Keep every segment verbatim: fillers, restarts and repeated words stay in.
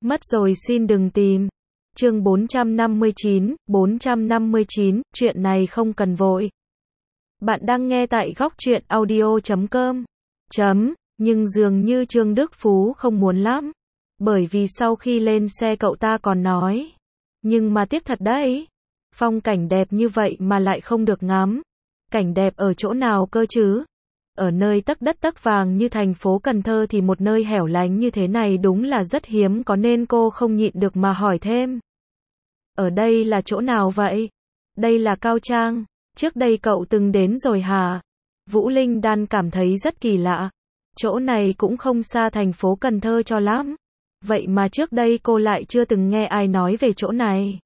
Mất rồi xin đừng tìm. Chương bốn trăm năm mươi chín, bốn trăm năm mươi chín, chuyện này không cần vội. Bạn đang nghe tại góc truyện audio chấm com. Chấm, nhưng dường như Trương Đức Phú không muốn lắm. Bởi vì sau khi lên xe cậu ta còn nói. Nhưng mà tiếc thật đấy. Phong cảnh đẹp như vậy mà lại không được ngắm. Cảnh đẹp ở chỗ nào cơ chứ? Ở nơi tấc đất tấc vàng như thành phố Cần Thơ thì một nơi hẻo lánh như thế này đúng là rất hiếm có, nên cô không nhịn được mà hỏi thêm. Ở đây là chỗ nào vậy? Đây là Cao Trang. Trước đây cậu từng đến rồi hả? Vũ Linh Đan cảm thấy rất kỳ lạ. Chỗ này cũng không xa thành phố Cần Thơ cho lắm. Vậy mà trước đây cô lại chưa từng nghe ai nói về chỗ này.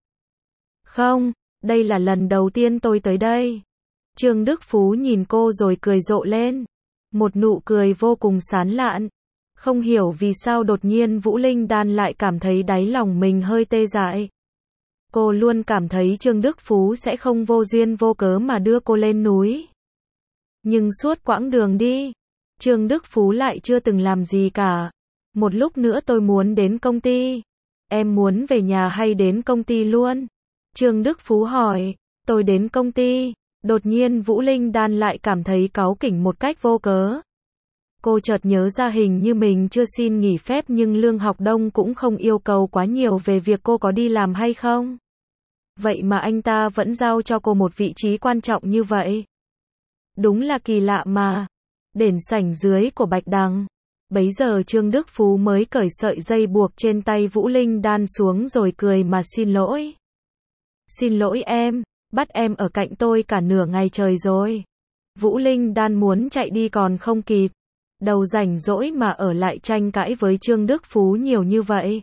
Không, đây là lần đầu tiên tôi tới đây. Trương Đức Phú nhìn cô rồi cười rộ lên. Một nụ cười vô cùng sán lạn. Không hiểu vì sao đột nhiên Vũ Linh Đan lại cảm thấy đáy lòng mình hơi tê dại. Cô luôn cảm thấy Trương Đức Phú sẽ không vô duyên vô cớ mà đưa cô lên núi. Nhưng suốt quãng đường đi, Trương Đức Phú lại chưa từng làm gì cả. Một lúc nữa tôi muốn đến công ty. Em muốn về nhà hay đến công ty luôn? Trương Đức Phú hỏi. Tôi đến công ty. Đột nhiên Vũ Linh Đan lại cảm thấy cáu kỉnh một cách vô cớ. Cô chợt nhớ ra hình như mình chưa xin nghỉ phép, nhưng Lương Học Đông cũng không yêu cầu quá nhiều về việc cô có đi làm hay không. Vậy mà anh ta vẫn giao cho cô một vị trí quan trọng như vậy. Đúng là kỳ lạ mà. Đền sảnh dưới của Bạch Đằng. Bấy giờ Trương Đức Phú mới cởi sợi dây buộc trên tay Vũ Linh Đan xuống rồi cười mà xin lỗi. Xin lỗi em, bắt em ở cạnh tôi cả nửa ngày trời rồi. Vũ Linh Đan muốn chạy đi còn không kịp. Đầu rảnh rỗi mà ở lại tranh cãi với Trương Đức Phú nhiều như vậy.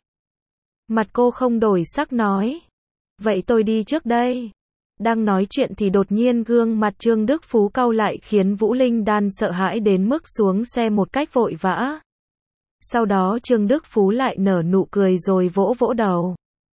Mặt cô không đổi sắc nói. Vậy tôi đi trước đây. Đang nói chuyện thì đột nhiên gương mặt Trương Đức Phú cau lại khiến Vũ Linh Đan sợ hãi đến mức xuống xe một cách vội vã. Sau đó Trương Đức Phú lại nở nụ cười rồi vỗ vỗ đầu.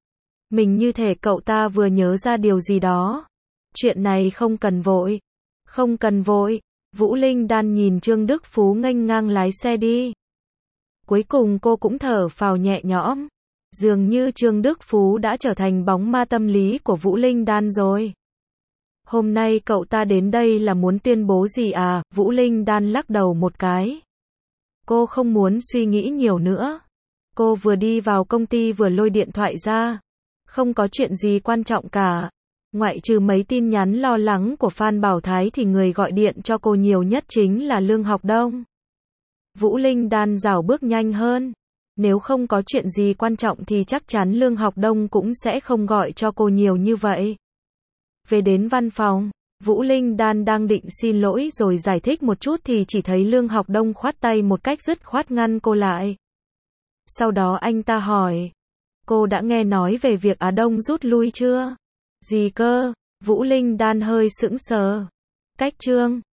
Mình như thể cậu ta vừa nhớ ra điều gì đó. Chuyện này không cần vội. Không cần vội. Vũ Linh Đan nhìn Trương Đức Phú nghênh ngang lái xe đi. Cuối cùng cô cũng thở phào nhẹ nhõm. Dường như Trương Đức Phú đã trở thành bóng ma tâm lý của Vũ Linh Đan rồi. Hôm nay cậu ta đến đây là muốn tuyên bố gì à? Vũ Linh Đan lắc đầu một cái. Cô không muốn suy nghĩ nhiều nữa. Cô vừa đi vào công ty vừa lôi điện thoại ra. Không có chuyện gì quan trọng cả. Ngoại trừ mấy tin nhắn lo lắng của Phan Bảo Thái thì người gọi điện cho cô nhiều nhất chính là Lương Học Đông. Vũ Linh Đan rảo bước nhanh hơn. Nếu không có chuyện gì quan trọng thì chắc chắn Lương Học Đông cũng sẽ không gọi cho cô nhiều như vậy. Về đến văn phòng, Vũ Linh Đan đang định xin lỗi rồi giải thích một chút thì chỉ thấy Lương Học Đông khoát tay một cách dứt khoát ngăn cô lại. Sau đó anh ta hỏi. Cô đã nghe nói về việc Á Đông rút lui chưa? Gì cơ? Vũ Linh Đan hơi sững sờ. Cách Trương